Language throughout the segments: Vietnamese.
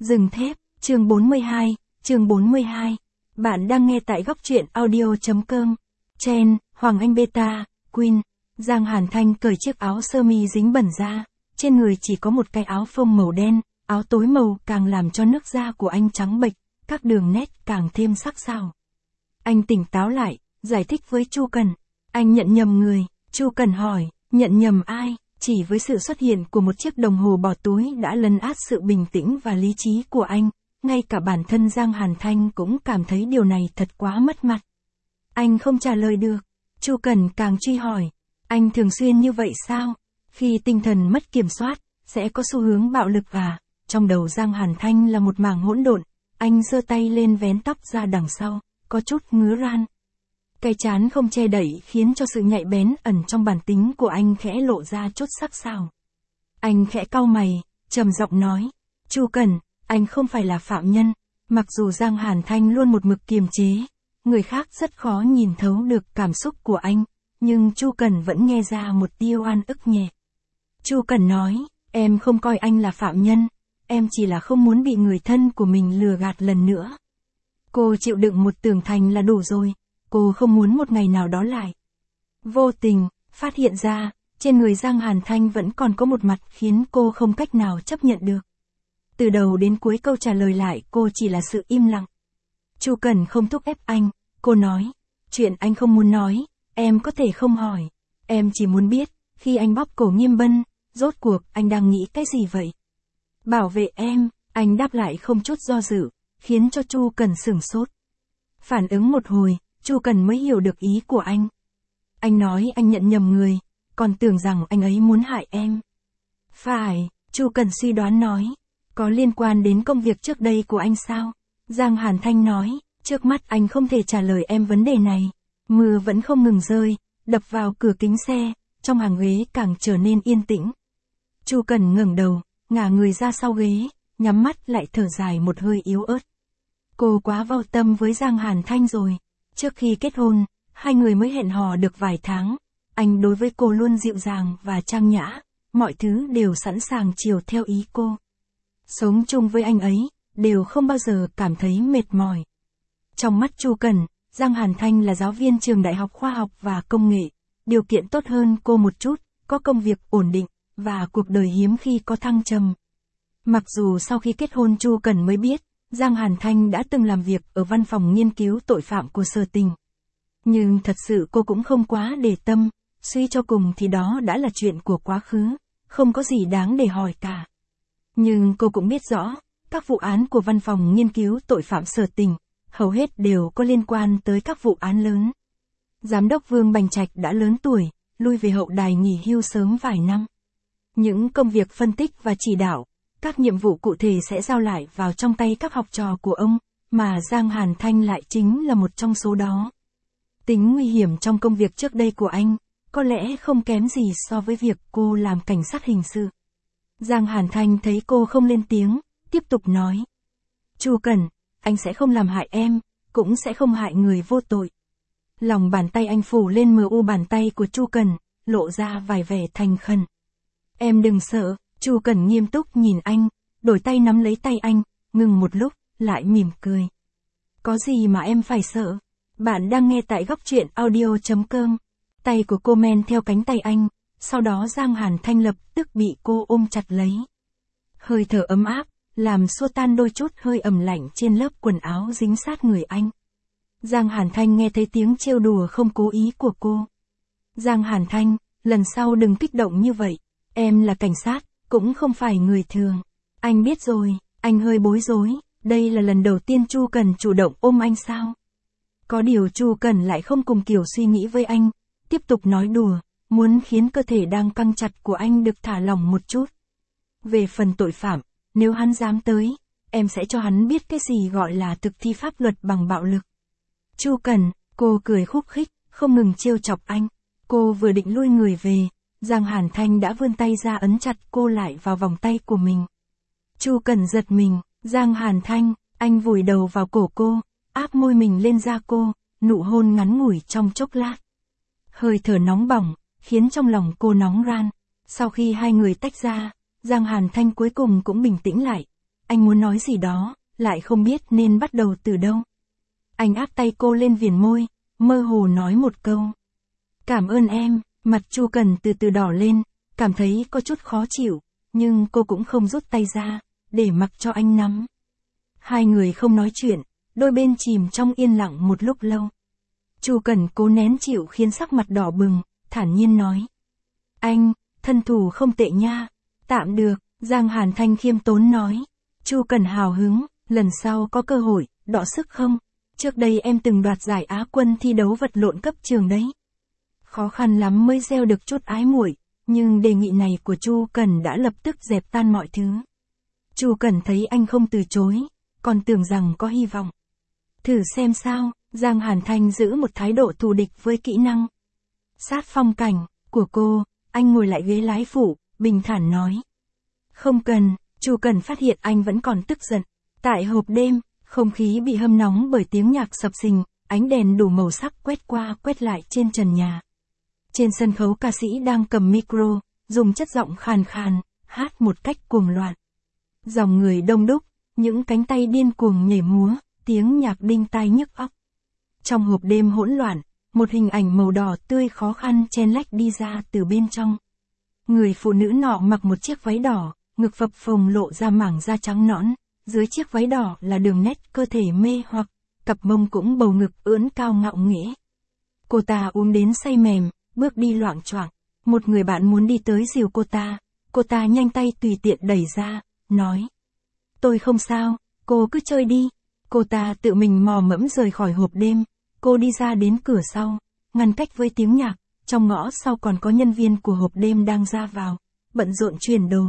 Rừng thép, chương 42. Bạn đang nghe tại góc truyện audio.com. Chen, Hoàng Anh Beta, Queen. Giang Hàn Thanh cởi chiếc áo sơ mi dính bẩn ra, trên người chỉ có một cái áo phông màu đen, áo tối màu càng làm cho nước da của anh trắng bệch, các đường nét càng thêm sắc sảo. Anh tỉnh táo lại, giải thích với Chu Cần. Anh nhận nhầm người. Chu Cần hỏi, nhận nhầm ai? Chỉ với sự xuất hiện của một chiếc đồng hồ bỏ túi đã lấn át sự bình tĩnh và lý trí của anh, ngay cả bản thân Giang Hàn Thanh cũng cảm thấy điều này thật quá mất mặt. Anh không trả lời được. Chu Cần càng truy hỏi, anh thường xuyên như vậy sao? Khi tinh thần mất kiểm soát, sẽ có xu hướng bạo lực à? Trong đầu Giang Hàn Thanh là một mảng hỗn độn, anh giơ tay lên vén tóc ra đằng sau, có chút ngứa ran. Cái trán không che đậy khiến cho sự nhạy bén ẩn trong bản tính của anh khẽ lộ ra chút sắc sảo. Anh khẽ cau mày, trầm giọng nói, Chu Cần, anh không phải là phạm nhân. Mặc dù Giang Hàn Thanh luôn một mực kiềm chế, người khác rất khó nhìn thấu được cảm xúc của anh, nhưng Chu Cần vẫn nghe ra một tia oan ức nhẹ. Chu Cần nói, em không coi anh là phạm nhân, em chỉ là không muốn bị người thân của mình lừa gạt lần nữa. Cô chịu đựng một tường thành là đủ rồi. Cô không muốn một ngày nào đó lại vô tình phát hiện ra, trên người Giang Hàn Thanh vẫn còn có một mặt khiến cô không cách nào chấp nhận được. Từ đầu đến cuối câu trả lời lại cô chỉ là sự im lặng. Chu Cần không thúc ép anh, cô nói, chuyện anh không muốn nói, em có thể không hỏi. Em chỉ muốn biết, khi anh bóp cổ Nghiêm Bân, rốt cuộc anh đang nghĩ cái gì vậy? Bảo vệ em, anh đáp lại không chút do dự, khiến cho Chu Cần sửng sốt. Phản ứng một hồi, Chu Cần mới hiểu được ý của anh. Anh nói anh nhận nhầm người, còn tưởng rằng anh ấy muốn hại em. Phải, Chu Cần suy đoán nói, có liên quan đến công việc trước đây của anh sao? Giang Hàn Thanh nói, trước mắt anh không thể trả lời em vấn đề này. Mưa vẫn không ngừng rơi, đập vào cửa kính xe, trong hàng ghế càng trở nên yên tĩnh. Chu Cần ngẩng đầu, ngả người ra sau ghế, nhắm mắt lại thở dài một hơi yếu ớt. Cô quá vô tâm với Giang Hàn Thanh rồi. Trước khi kết hôn, hai người mới hẹn hò được vài tháng, anh đối với cô luôn dịu dàng và trang nhã, mọi thứ đều sẵn sàng chiều theo ý cô. Sống chung với anh ấy, đều không bao giờ cảm thấy mệt mỏi. Trong mắt Chu Cần, Giang Hàn Thanh là giáo viên trường Đại học Khoa học và Công nghệ, điều kiện tốt hơn cô một chút, có công việc ổn định, và cuộc đời hiếm khi có thăng trầm. Mặc dù sau khi kết hôn Chu Cần mới biết, Giang Hàn Thanh đã từng làm việc ở văn phòng nghiên cứu tội phạm của Sở Tình. Nhưng thật sự cô cũng không quá để tâm, suy cho cùng thì đó đã là chuyện của quá khứ, không có gì đáng để hỏi cả. Nhưng cô cũng biết rõ, các vụ án của văn phòng nghiên cứu tội phạm Sở Tình, hầu hết đều có liên quan tới các vụ án lớn. Giám đốc Vương Bành Trạch đã lớn tuổi, lui về hậu đài nghỉ hưu sớm vài năm. Những công việc phân tích và chỉ đạo, các nhiệm vụ cụ thể sẽ giao lại vào trong tay các học trò của ông, mà Giang Hàn Thanh lại chính là một trong số đó. Tính nguy hiểm trong công việc trước đây của anh, có lẽ không kém gì so với việc cô làm cảnh sát hình sự. Giang Hàn Thanh thấy cô không lên tiếng, tiếp tục nói. Chu Cần, anh sẽ không làm hại em, cũng sẽ không hại người vô tội. Lòng bàn tay anh phủ lên mờ u bàn tay của Chu Cần, lộ ra vài vẻ thành khẩn. Em đừng sợ. Chu Cần nghiêm túc nhìn anh, đổi tay nắm lấy tay anh, ngừng một lúc, lại mỉm cười. Có gì mà em phải sợ? Bạn đang nghe tại góc truyện audio.com. Tay của cô men theo cánh tay anh, sau đó Giang Hàn Thanh lập tức bị cô ôm chặt lấy. Hơi thở ấm áp, làm xua tan đôi chút hơi ẩm lạnh trên lớp quần áo dính sát người anh. Giang Hàn Thanh nghe thấy tiếng trêu đùa không cố ý của cô. Giang Hàn Thanh, lần sau đừng kích động như vậy, em là cảnh sát. Cũng không phải người thường. Anh biết rồi, anh hơi bối rối, đây là lần đầu tiên Chu Cần chủ động ôm anh sao? Có điều Chu Cần lại không cùng kiểu suy nghĩ với anh, tiếp tục nói đùa, muốn khiến cơ thể đang căng chặt của anh được thả lỏng một chút. Về phần tội phạm, nếu hắn dám tới, em sẽ cho hắn biết cái gì gọi là thực thi pháp luật bằng bạo lực. Chu Cần, cô cười khúc khích, không ngừng trêu chọc anh. Cô vừa định lui người về, Giang Hàn Thanh đã vươn tay ra ấn chặt cô lại vào vòng tay của mình. Chu Cần giật mình, Giang Hàn Thanh, anh vùi đầu vào cổ cô, áp môi mình lên da cô, nụ hôn ngắn ngủi trong chốc lát. Hơi thở nóng bỏng, khiến trong lòng cô nóng ran. Sau khi hai người tách ra, Giang Hàn Thanh cuối cùng cũng bình tĩnh lại. anh muốn nói gì đó, lại không biết nên bắt đầu từ đâu. Anh áp tay cô lên viền môi, mơ hồ nói một câu. Cảm ơn em, mặt Chu Cần từ từ đỏ lên, cảm thấy có chút khó chịu, nhưng cô cũng không rút tay ra, để mặc cho anh nắm. Hai người không nói chuyện, đôi bên chìm trong yên lặng một lúc lâu. Chu Cần cố nén chịu khiến sắc mặt đỏ bừng, thản nhiên nói. Anh, thân thủ không tệ nha. Tạm được, Giang Hàn Thanh khiêm tốn nói. Chu Cần hào hứng, lần sau có cơ hội, đọ sức không? Trước đây em từng đoạt giải Á quân thi đấu vật lộn cấp trường đấy. Khó khăn lắm mới gieo được chút ái muội, nhưng đề nghị này của Chu Cần đã lập tức dẹp tan mọi thứ. Chu Cần thấy anh không từ chối, còn tưởng rằng có hy vọng. Thử xem sao, Giang Hàn Thanh giữ một thái độ thù địch với kỹ năng sát phong cảnh của cô, anh ngồi lại ghế lái phụ, bình thản nói. Không cần, Chu Cần phát hiện anh vẫn còn tức giận. Tại hộp đêm, không khí bị hâm nóng bởi tiếng nhạc sập sình, ánh đèn đủ màu sắc quét qua quét lại trên trần nhà. Trên sân khấu ca sĩ đang cầm micro, dùng chất giọng khàn khàn, hát một cách cuồng loạn. Dòng người đông đúc, những cánh tay điên cuồng nhảy múa, tiếng nhạc đinh tai nhức óc. Trong hộp đêm hỗn loạn, một hình ảnh màu đỏ tươi khó khăn chen lách đi ra từ bên trong. Người phụ nữ nọ mặc một chiếc váy đỏ, ngực phập phồng lộ ra mảng da trắng nõn, dưới chiếc váy đỏ là đường nét cơ thể mê hoặc, cặp mông cũng bầu ngực ưỡn cao ngạo nghễ. Cô ta uống đến say mềm, bước đi loạng choạng. Một người bạn muốn đi tới dìu cô ta nhanh tay tùy tiện đẩy ra, nói. Tôi không sao, cô cứ chơi đi. Cô ta tự mình mò mẫm rời khỏi hộp đêm, cô đi ra đến cửa sau, ngăn cách với tiếng nhạc, trong ngõ sau còn có nhân viên của hộp đêm đang ra vào, bận rộn chuyển đồ.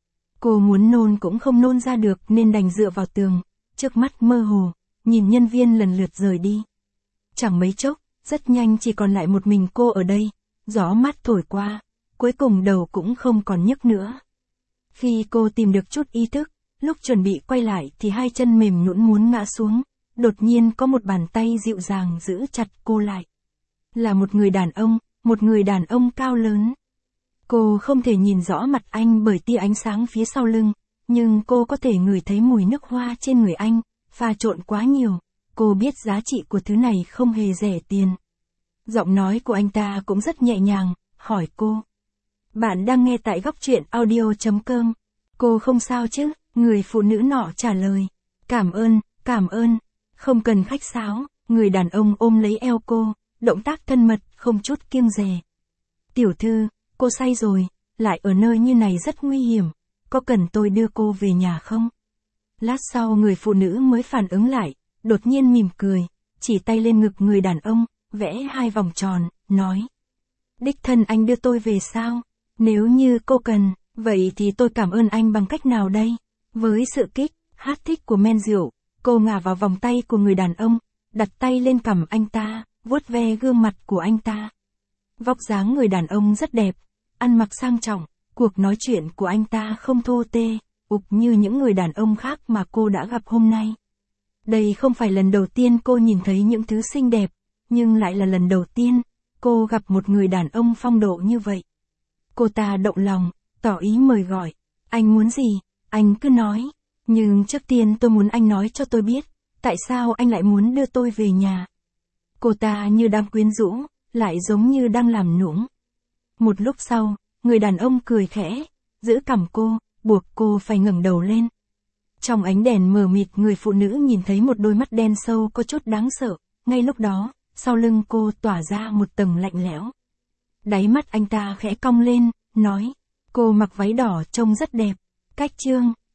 Cô muốn nôn cũng không nôn ra được nên đành dựa vào tường, trước mắt mơ hồ, nhìn nhân viên lần lượt rời đi. Chẳng mấy chốc, rất nhanh chỉ còn lại một mình cô ở đây, gió mát thổi qua, cuối cùng đầu cũng không còn nhức nữa. Khi cô tìm được chút ý thức, lúc chuẩn bị quay lại thì hai chân mềm nhũn muốn ngã xuống, đột nhiên có một bàn tay dịu dàng giữ chặt cô lại. Là một người đàn ông cao lớn. Cô không thể nhìn rõ mặt anh bởi tia ánh sáng phía sau lưng, nhưng cô có thể ngửi thấy mùi nước hoa trên người anh, pha trộn quá nhiều, cô biết giá trị của thứ này không hề rẻ tiền. Giọng nói của anh ta cũng rất nhẹ nhàng, hỏi cô. Bạn đang nghe tại góc truyện audio.com. Cô không sao chứ? Người phụ nữ nọ trả lời. Cảm ơn, không cần khách sáo. Người đàn ông ôm lấy eo cô, động tác thân mật, không chút kiêng dè. Tiểu thư, cô say rồi, lại ở nơi như này rất nguy hiểm, có cần tôi đưa cô về nhà không? Lát sau người phụ nữ mới phản ứng lại, đột nhiên mỉm cười, chỉ tay lên ngực người đàn ông, vẽ hai vòng tròn, nói. Đích thân anh đưa tôi về sao? Nếu như cô cần, vậy thì tôi cảm ơn anh bằng cách nào đây? Với sự hát thích của men rượu, cô ngả vào vòng tay của người đàn ông, đặt tay lên cằm anh ta, vuốt ve gương mặt của anh ta. Vóc dáng người đàn ông rất đẹp, ăn mặc sang trọng, cuộc nói chuyện của anh ta không thô tê, ục như những người đàn ông khác mà cô đã gặp hôm nay. Đây không phải lần đầu tiên cô nhìn thấy những thứ xinh đẹp, nhưng lại là lần đầu tiên, cô gặp một người đàn ông phong độ như vậy. Cô ta động lòng, tỏ ý mời gọi. Anh muốn gì? Anh cứ nói. Nhưng trước tiên tôi muốn anh nói cho tôi biết, tại sao anh lại muốn đưa tôi về nhà. Cô ta như đang quyến rũ, lại giống như đang làm nũng. Một lúc sau, người đàn ông cười khẽ, giữ cằm cô, buộc cô phải ngẩng đầu lên. Trong ánh đèn mờ mịt người phụ nữ nhìn thấy một đôi mắt đen sâu có chút đáng sợ, ngay lúc đó, sau lưng cô tỏa ra một tầng lạnh lẽo. Đáy mắt anh ta khẽ cong lên, nói, cô mặc váy đỏ trông rất đẹp. Cách chương